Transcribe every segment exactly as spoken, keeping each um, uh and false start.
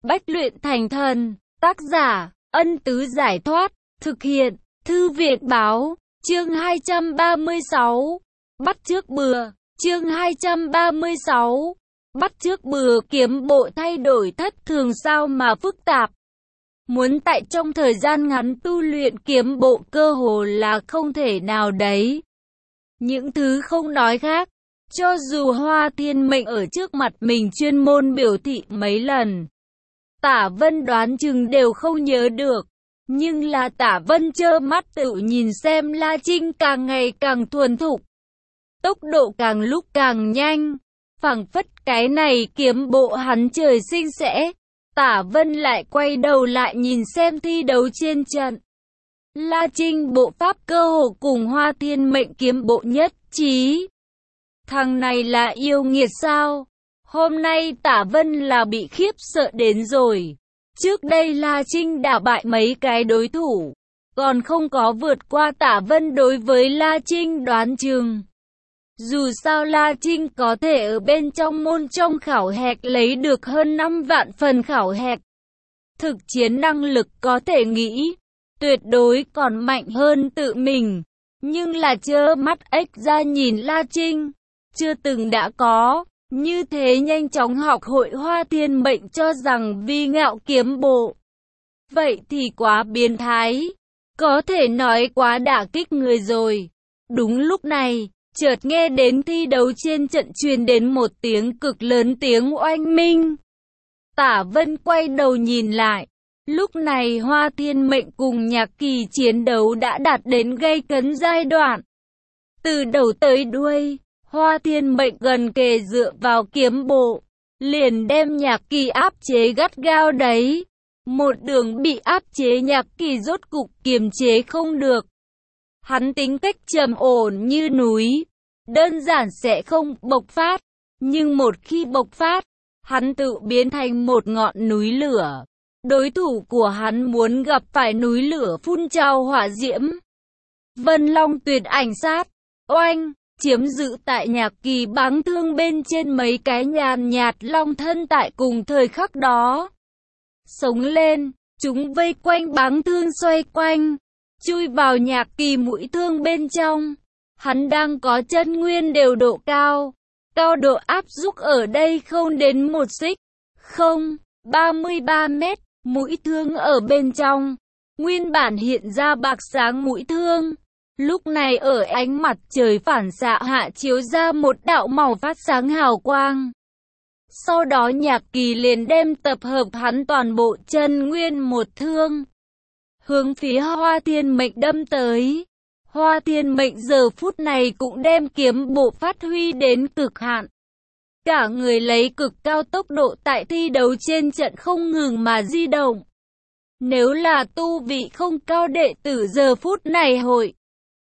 bách luyện thành thần. Tác giả, Ân Tứ Giải Thoát. Thực hiện, Thư viện Báo. Chương hai trăm ba mươi sáu. Bắt chước bừa. Chương hai trăm ba mươi sáu. Bắt chước bừa. Kiếm bộ thay đổi thất thường sao mà phức tạp. Muốn tại trong thời gian ngắn tu luyện kiếm bộ cơ hồ là không thể nào đấy. Những thứ không nói khác, cho dù Hoa Thiên Mệnh ở trước mặt mình chuyên môn biểu thị mấy lần, Tả Vân đoán chừng đều không nhớ được. Nhưng là Tả Vân trơ mắt tự nhìn xem La Trinh càng ngày càng thuần thục, tốc độ càng lúc càng nhanh, phảng phất cái này kiếm bộ hắn trời sinh sẽ. Tả Vân lại quay đầu lại nhìn xem thi đấu trên trận. La Trinh bộ pháp cơ hồ cùng Hoa Thiên Mệnh kiếm bộ nhất trí. Thằng này là yêu nghiệt sao? Hôm nay Tả Vân là bị khiếp sợ đến rồi. Trước đây La Trinh đả bại mấy cái đối thủ, còn không có vượt qua Tả Vân đối với La Trinh đoán chừng. Dù sao La Trinh có thể ở bên trong môn trong khảo hạch lấy được hơn năm vạn phần khảo hạch. Thực chiến năng lực có thể nghĩ, tuyệt đối còn mạnh hơn tự mình. Nhưng là trơ mắt ếch ra nhìn La Trinh, chưa từng đã có, như thế nhanh chóng học hội Hoa Thiên Mệnh cho rằng vi ngạo kiếm bộ. Vậy thì quá biến thái, có thể nói quá đả kích người rồi. Đúng lúc này, chợt nghe đến thi đấu trên trận truyền đến một tiếng cực lớn tiếng oanh minh. Tả Vân quay đầu nhìn lại. Lúc này Hoa Thiên Mệnh cùng Nhạc Kỳ chiến đấu đã đạt đến gay cấn giai đoạn. Từ đầu tới đuôi, Hoa Thiên Mệnh gần kề dựa vào kiếm bộ, liền đem Nhạc Kỳ áp chế gắt gao đấy. Một đường bị áp chế Nhạc Kỳ rốt cục kiềm chế không được. Hắn tính cách trầm ổn như núi, đơn giản sẽ không bộc phát, nhưng một khi bộc phát, hắn tự biến thành một ngọn núi lửa. Đối thủ của hắn muốn gặp phải núi lửa phun trào hỏa diễm. Vân Long tuyệt ảnh sát, oanh, chiếm giữ tại Nhạc Kỳ báng thương bên trên mấy cái nhàn nhạt long thân tại cùng thời khắc đó. Sống lên, chúng vây quanh báng thương xoay quanh, chui vào Nhạc Kỳ mũi thương bên trong. Hắn đang có chân nguyên đều độ cao, cao độ áp xúc ở đây không đến một xích, không, ba mươi ba mét. Mũi thương ở bên trong, nguyên bản hiện ra bạc sáng mũi thương, lúc này ở ánh mặt trời phản xạ hạ chiếu ra một đạo màu phát sáng hào quang. Sau đó Nhạc Kỳ liền đem tập hợp hắn toàn bộ chân nguyên một thương, hướng phía Hoa Thiên Mệnh đâm tới. Hoa Thiên Mệnh giờ phút này cũng đem kiếm bộ phát huy đến cực hạn. Cả người lấy cực cao tốc độ tại thi đấu trên trận không ngừng mà di động. Nếu là tu vị không cao đệ tử giờ phút này hội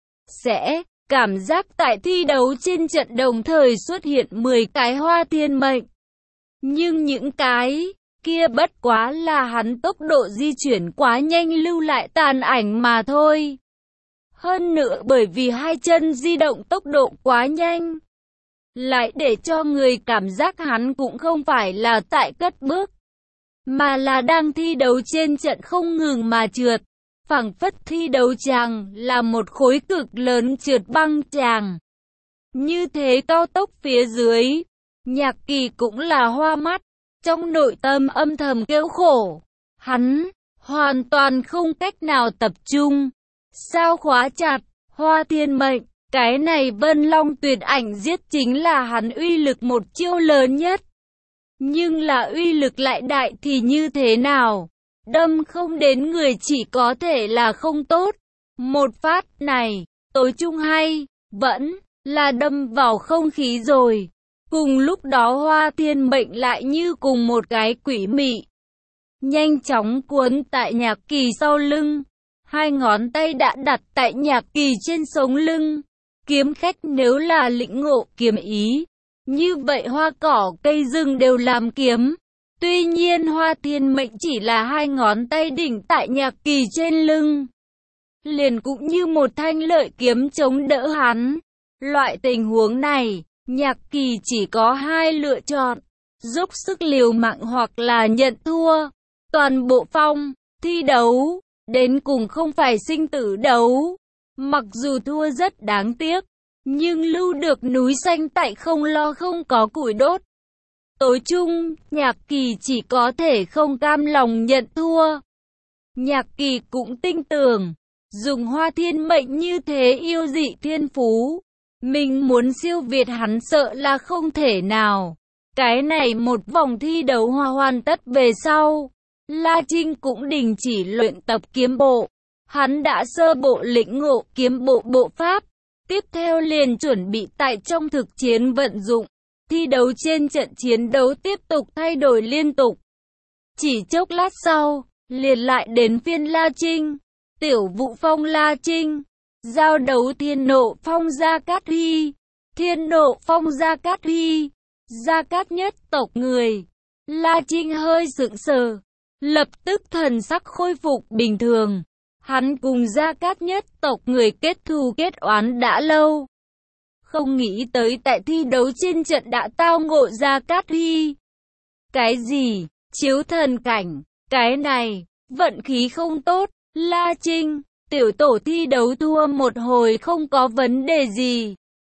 sẽ cảm giác tại thi đấu trên trận đồng thời xuất hiện mười cái Hoa Thiên Mệnh. Nhưng những cái kia bất quá là hắn tốc độ di chuyển quá nhanh lưu lại tàn ảnh mà thôi. Hơn nữa bởi vì hai chân di động tốc độ quá nhanh, lại để cho người cảm giác hắn cũng không phải là tại cất bước, mà là đang thi đấu trên trận không ngừng mà trượt. Phảng phất thi đấu chàng là một khối cực lớn trượt băng chàng. Như thế cao tốc phía dưới, Nhạc Kỳ cũng là hoa mắt, trong nội tâm âm thầm kêu khổ. Hắn hoàn toàn không cách nào tập trung. Sao khóa chặt Hoa Thiên Mệnh? Cái này Vân Long tuyệt ảnh giết chính là hắn uy lực một chiêu lớn nhất. Nhưng là uy lực lại đại thì như thế nào? Đâm không đến người chỉ có thể là không tốt. Một phát này, tối trung hay, vẫn là đâm vào không khí rồi. Cùng lúc đó Hoa Thiên Mệnh lại như cùng một cái quỷ mị, nhanh chóng cuốn tại Nhạc Kỳ sau lưng. Hai ngón tay đã đặt tại Nhạc Kỳ trên sống lưng. Kiếm khách nếu là lĩnh ngộ kiếm ý, như vậy hoa cỏ cây rừng đều làm kiếm. Tuy nhiên Hoa Thiên Mệnh chỉ là hai ngón tay đỉnh tại Nhạc Kỳ trên lưng, liền cũng như một thanh lợi kiếm chống đỡ hắn. Loại tình huống này, Nhạc Kỳ chỉ có hai lựa chọn, dốc sức liều mạng hoặc là nhận thua. toàn bộ phong thi đấu, đến cùng không phải sinh tử đấu. Mặc dù thua rất đáng tiếc, nhưng lưu được núi xanh tại không lo không có củi đốt. Tối chung, Nhạc Kỳ chỉ có thể không cam lòng nhận thua. Nhạc Kỳ cũng tin tưởng, dùng Hoa Thiên Mệnh như thế yêu dị thiên phú, mình muốn siêu việt hắn sợ là không thể nào. Cái này một vòng thi đấu hòa hoàn tất về sau, La Trinh cũng đình chỉ luyện tập kiếm bộ. Hắn đã sơ bộ lĩnh ngộ kiếm bộ bộ pháp, tiếp theo liền chuẩn bị tại trong thực chiến vận dụng. Thi đấu trên trận chiến đấu tiếp tục thay đổi liên tục. Chỉ chốc lát sau, liền lại đến phiên La Trinh. Tiểu Vũ Phong La Trinh, giao đấu Thiên Nộ Phong Gia Cát Huy. Thiên Nộ Phong Gia Cát Huy, Gia Cát nhất tộc người. La Trinh hơi sững sờ, lập tức thần sắc khôi phục bình thường. Hắn cùng Gia Cát nhất tộc người kết thù kết oán đã lâu. Không nghĩ tới tại thi đấu trên trận đã tao ngộ Gia Cát Huy. Cái gì? Chiếu thần cảnh? Cái này, vận khí không tốt. La Trinh, tiểu tổ thi đấu thua một hồi không có vấn đề gì.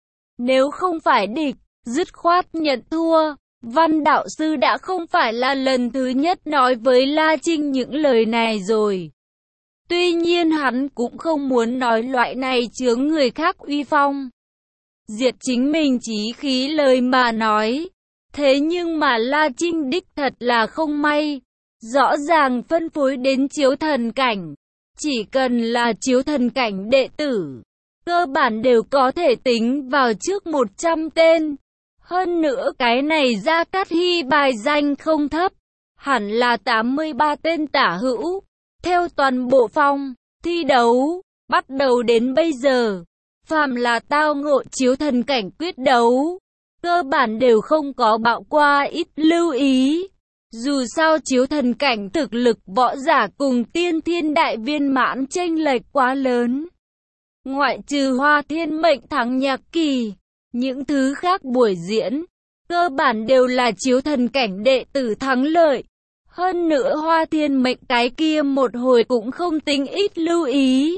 Nếu không phải địch, dứt khoát nhận thua. Văn đạo sư đã không phải là lần thứ nhất nói với La Trinh những lời này rồi. Tuy nhiên hắn cũng không muốn nói loại này chướng người khác uy phong, diệt chính mình chí khí lời mà nói. Thế nhưng mà La Trinh đích thật là không may. Rõ ràng phân phối đến chiếu thần cảnh. Chỉ cần là chiếu thần cảnh đệ tử, cơ bản đều có thể tính vào trước một trăm tên. Hơn nữa cái này Gia Cát Huy bài danh không thấp, hẳn là tám mươi ba tên tả hữu. Theo toàn bộ phong thi đấu, bắt đầu đến bây giờ, phàm là tao ngộ chiếu thần cảnh quyết đấu, cơ bản đều không có bạo qua ít lưu ý. Dù sao chiếu thần cảnh thực lực võ giả cùng tiên thiên đại viên mãn chênh lệch quá lớn. Ngoại trừ Hoa Thiên Mệnh thắng Nhạc Kỳ, những thứ khác buổi diễn, cơ bản đều là chiếu thần cảnh đệ tử thắng lợi. Hơn nữa Hoa Thiên Mệnh cái kia một hồi cũng không tính ít lưu ý.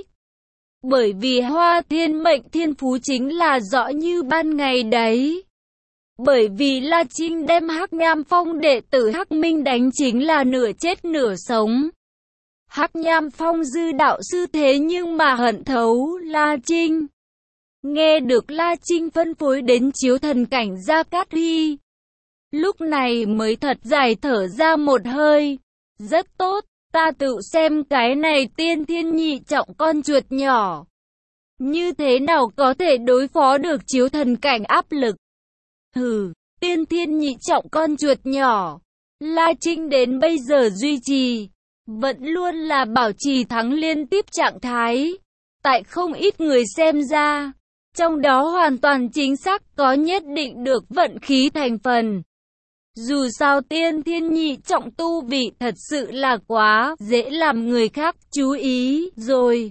Bởi vì Hoa Thiên Mệnh thiên phú chính là rõ như ban ngày đấy. Bởi vì La Trinh đem Hắc Nham Phong đệ tử Hắc Minh đánh chính là nửa chết nửa sống. Hắc Nham Phong dư đạo sư thế nhưng mà hận thấu La Trinh. Nghe được La Trinh phân phối đến chiếu thần cảnh Gia Cát Huy, lúc này mới thật dài thở ra một hơi. Rất tốt, ta tự xem cái này tiên thiên nhị trọng con chuột nhỏ, như thế nào có thể đối phó được chiếu thần cảnh áp lực. Hừ, tiên thiên nhị trọng con chuột nhỏ. La Trinh đến bây giờ duy trì, vẫn luôn là bảo trì thắng liên tiếp trạng thái. Tại không ít người xem ra, trong đó hoàn toàn chính xác có nhất định được vận khí thành phần. Dù sao tiên thiên nhị trọng tu vị thật sự là quá dễ làm người khác chú ý rồi.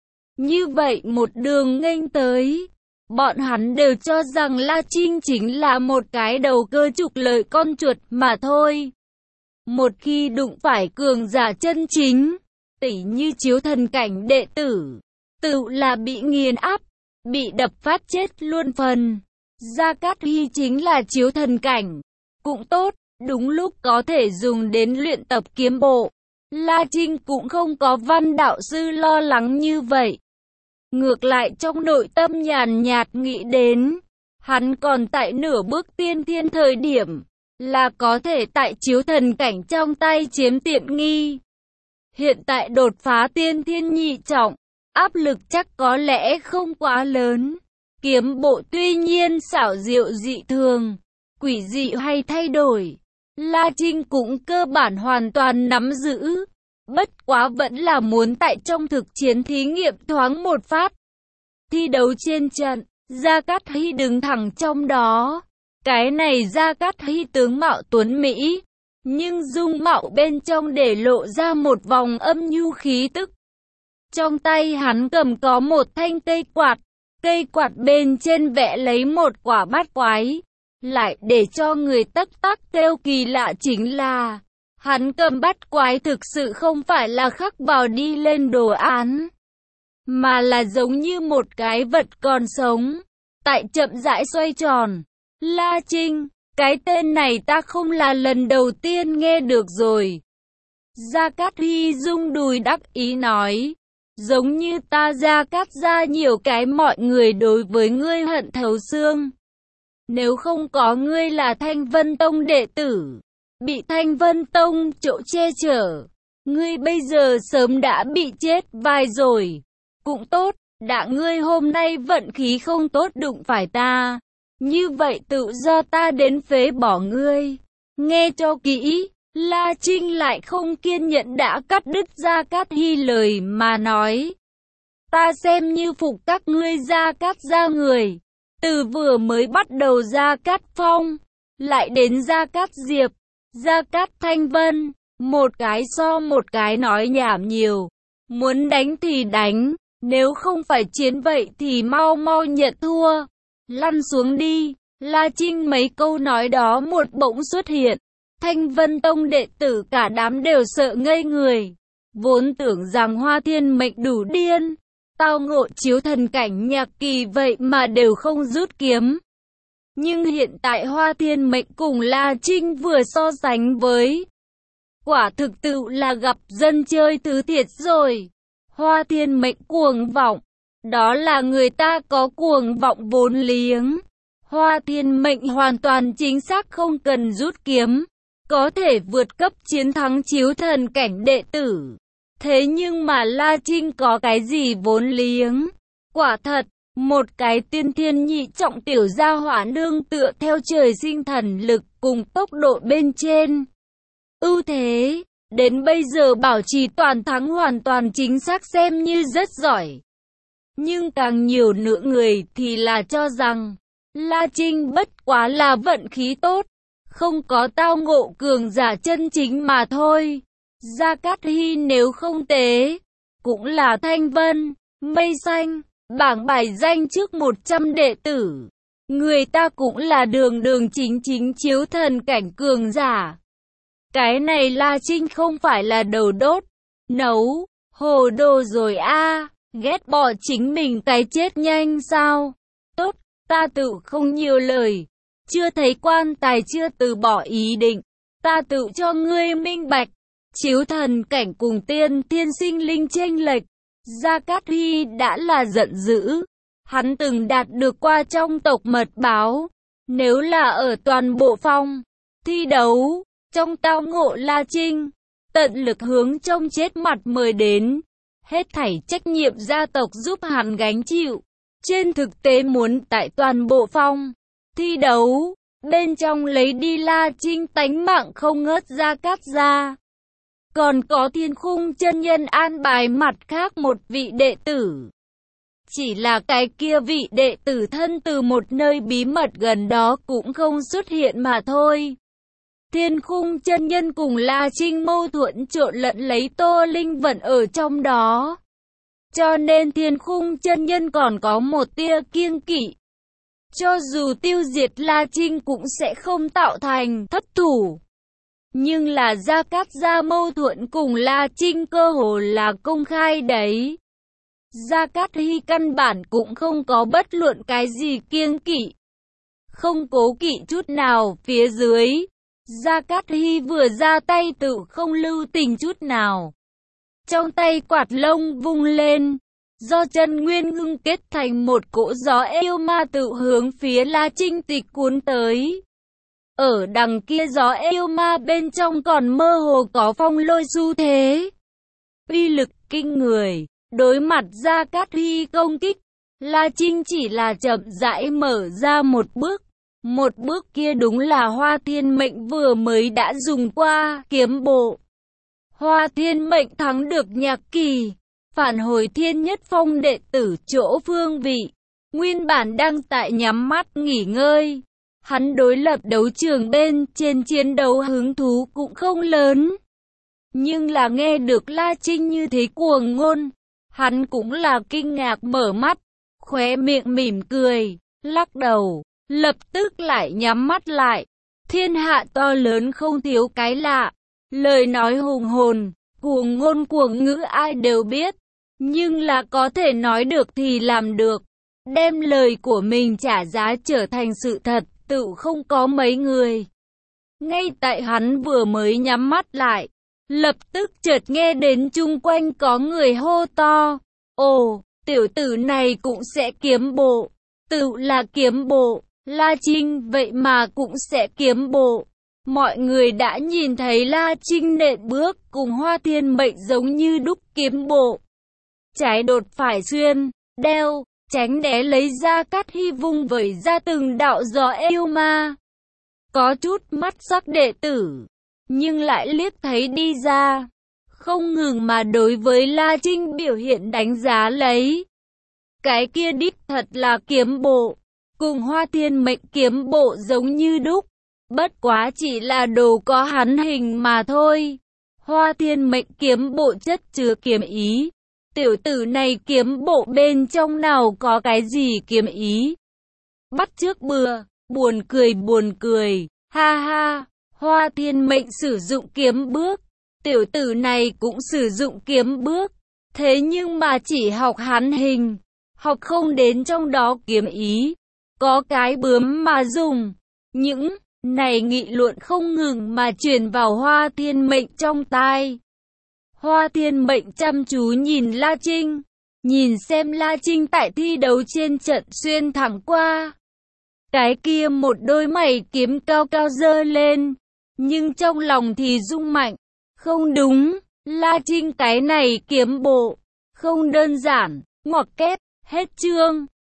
Như vậy một đường nghênh tới, bọn hắn đều cho rằng La Trinh chính là một cái đầu cơ trục lợi con chuột mà thôi. Một khi đụng phải cường giả chân chính, tỉ như chiếu thần cảnh đệ tử, tự là bị nghiền áp, bị đập phát chết luôn phần. Gia Cát Huy chính là chiếu thần cảnh, cũng tốt, đúng lúc có thể dùng đến luyện tập kiếm bộ. La Trinh cũng không có Văn đạo sư lo lắng như vậy. Ngược lại trong nội tâm nhàn nhạt nghĩ đến, hắn còn tại nửa bước tiên thiên thời điểm, là có thể tại chiếu thần cảnh trong tay chiếm tiện nghi. Hiện tại đột phá tiên thiên nhị trọng, áp lực chắc có lẽ không quá lớn. Kiếm bộ tuy nhiên xảo diệu dị thường, quỷ dị hay thay đổi, La Trinh cũng cơ bản hoàn toàn nắm giữ. Bất quá vẫn là muốn tại trong thực chiến thí nghiệm thoáng một phát. Thi đấu trên trận, Gia Cát Huy đứng thẳng trong đó. Cái này Gia Cát Huy tướng mạo tuấn Mỹ, nhưng dung mạo bên trong để lộ ra một vòng âm nhu khí tức. Trong tay hắn cầm có một thanh cây quạt, cây quạt bên trên vẽ lấy một quả bát quái. Lại để cho người tắc tắc kêu kỳ lạ chính là, Hắn cầm bắt quái thực sự không phải là khắc vào đi lên đồ án, mà là giống như một cái vật còn sống, tại chậm rãi xoay tròn. La Trinh, cái tên này ta không là lần đầu tiên nghe được rồi. Gia Cát Huy rung đùi đắc ý nói, giống như ta Gia Cát gia nhiều cái mọi người đối với ngươi hận thấu xương. Nếu không có ngươi là Thanh Vân Tông đệ tử, bị Thanh Vân Tông chỗ che chở, ngươi bây giờ sớm đã bị chết vài rồi. Cũng tốt, đã ngươi hôm nay vận khí không tốt đụng phải ta, như vậy tự do ta đến phế bỏ ngươi. Nghe cho kỹ, La Trinh lại không kiên nhẫn đã cắt đứt Gia Cát Hy lời mà nói. Ta xem như phục các ngươi Gia Cát gia người, từ vừa mới bắt đầu Gia Cát Phong, lại đến Gia Cát Diệp, Gia Cát Thanh Vân, một cái so một cái nói nhảm nhiều, muốn đánh thì đánh, nếu không phải chiến vậy thì mau mau nhận thua, lăn xuống đi. La Trinh mấy câu nói đó một bỗng xuất hiện, Thanh Vân Tông đệ tử cả đám đều sợ ngây người, vốn tưởng rằng Hoa Thiên Mệnh đủ điên, tao ngộ chiếu thần cảnh nhạc kỳ vậy mà đều không rút kiếm. Nhưng hiện tại Hoa Thiên Mệnh cùng La Trinh vừa so sánh với, quả thực tự là gặp dân chơi thứ thiệt rồi. Hoa Thiên Mệnh cuồng vọng, đó là người ta có cuồng vọng vốn liếng. Hoa Thiên Mệnh hoàn toàn chính xác không cần rút kiếm, có thể vượt cấp chiến thắng chiếu thần cảnh đệ tử. Thế nhưng mà La Trinh có cái gì vốn liếng? Quả thật, một cái tiên thiên nhị trọng tiểu gia hỏa nương tựa theo trời sinh thần lực cùng tốc độ bên trên ưu thế, đến bây giờ bảo trì toàn thắng hoàn toàn chính xác xem như rất giỏi. Nhưng càng nhiều nữa người thì là cho rằng La Trinh bất quá là vận khí tốt, không có tao ngộ cường giả chân chính mà thôi. Gia Cát Hy nếu không tế, cũng là Thanh Vân, Mây Xanh, bảng bài danh trước một trăm đệ tử. Người ta cũng là đường đường chính chính chiếu thần cảnh cường giả. Cái này La Trinh không phải là đầu đốt, nấu, hồ đồ rồi a à, ghét bỏ chính mình cái chết nhanh sao? Tốt, ta tự không nhiều lời, chưa thấy quan tài chưa từ bỏ ý định, ta tự cho ngươi minh bạch, chiếu thần cảnh cùng tiên thiên sinh linh chênh lệch. Gia Cát Huy đã là giận dữ, hắn từng đạt được qua trong tộc mật báo, nếu là ở toàn bộ phong thi đấu, trong tao ngộ La Trinh, tận lực hướng trong chết mặt mời đến, hết thảy trách nhiệm gia tộc giúp hắn gánh chịu. Trên thực tế muốn tại toàn bộ phong thi đấu, bên trong lấy đi La Trinh tánh mạng không ngớt Gia Cát gia. Còn có Thiên Khung chân nhân an bài mặt khác một vị đệ tử. Chỉ là cái kia vị đệ tử thân từ một nơi bí mật gần đó cũng không xuất hiện mà thôi. Thiên Khung chân nhân cùng La Trinh mâu thuẫn trộn lẫn lấy Tô Linh Vận ở trong đó. Cho nên Thiên Khung chân nhân còn có một tia kiêng kỵ. Cho dù tiêu diệt La Trinh cũng sẽ không tạo thành thất thủ. Nhưng là Gia Cát gia mâu thuẫn cùng La Trinh cơ hồ là công khai đấy. Gia Cát Hy căn bản cũng không có bất luận cái gì kiêng kỵ, không cố kỵ chút nào. Phía dưới, Gia Cát Hy vừa ra tay tự không lưu tình chút nào. Trong tay quạt lông vung lên, do chân nguyên ngưng kết thành một cỗ gió yêu ma tự hướng phía La Trinh tịch cuốn tới. Ở đằng kia gió yêu ma bên trong còn mơ hồ có phong lôi xu thế, uy lực kinh người. Đối mặt Gia Cát Huy công kích, La Trinh chỉ là chậm rãi mở ra một bước. Một bước kia đúng là Hoa Thiên Mệnh vừa mới đã dùng qua kiếm bộ. Hoa Thiên Mệnh thắng được Nhạc Kỳ, phản hồi Thiên Nhất Phong đệ tử chỗ phương vị. Nguyên bản đang tại nhắm mắt nghỉ ngơi, hắn đối lập đấu trường bên trên chiến đấu hứng thú cũng không lớn. Nhưng là nghe được La Trinh như thế cuồng ngôn, hắn cũng là kinh ngạc mở mắt, khóe miệng mỉm cười, lắc đầu, lập tức lại nhắm mắt lại. Thiên hạ to lớn không thiếu cái lạ, Lời nói hùng hồn, cuồng ngôn cuồng ngữ ai đều biết, nhưng là có thể nói được thì làm được. Đem lời của mình trả giá trở thành sự thật, tự không có mấy người. Ngay tại hắn vừa mới nhắm mắt lại, lập tức chợt nghe đến chung quanh có người hô to. Ồ, tiểu tử này cũng sẽ kiếm bộ. Tự là kiếm bộ, La Trinh vậy mà cũng sẽ kiếm bộ. Mọi người đã nhìn thấy La Trinh nện bước cùng Hoa Thiên Mệnh giống như đúc kiếm bộ. Trái đột phải xuyên, đeo, tránh né lấy ra cát hy vung vẩy ra từng đạo gió yêu ma. Có chút mắt sắc đệ tử, nhưng lại liếc thấy đi ra. Không ngừng mà đối với La Trinh biểu hiện đánh giá lấy. Cái kia đích thật là kiếm bộ, cùng Hoa Thiên Mệnh kiếm bộ giống như đúc. Bất quá chỉ là đồ có hắn hình mà thôi. Hoa Thiên Mệnh kiếm bộ chất chứa kiếm ý. Tiểu tử này kiếm bộ bên trong nào có cái gì kiếm ý. Bắt chước bừa, buồn cười buồn cười, ha ha. Hoa Thiên Mệnh sử dụng kiếm bước. Tiểu tử này cũng sử dụng kiếm bước. Thế nhưng mà chỉ học hắn hình, học không đến trong đó kiếm ý. Có cái bướm mà dùng. Những này nghị luận không ngừng mà truyền vào Hoa Thiên Mệnh trong tai. Hoa Thiên Mệnh chăm chú nhìn La Trinh, nhìn xem La Trinh tại thi đấu trên trận xuyên thẳng qua. Cái kia một đôi mày kiếm cao cao giơ lên, nhưng trong lòng thì rung mạnh. Không đúng, La Trinh cái này kiếm bộ, không đơn giản, ngoặc kép, hết chương.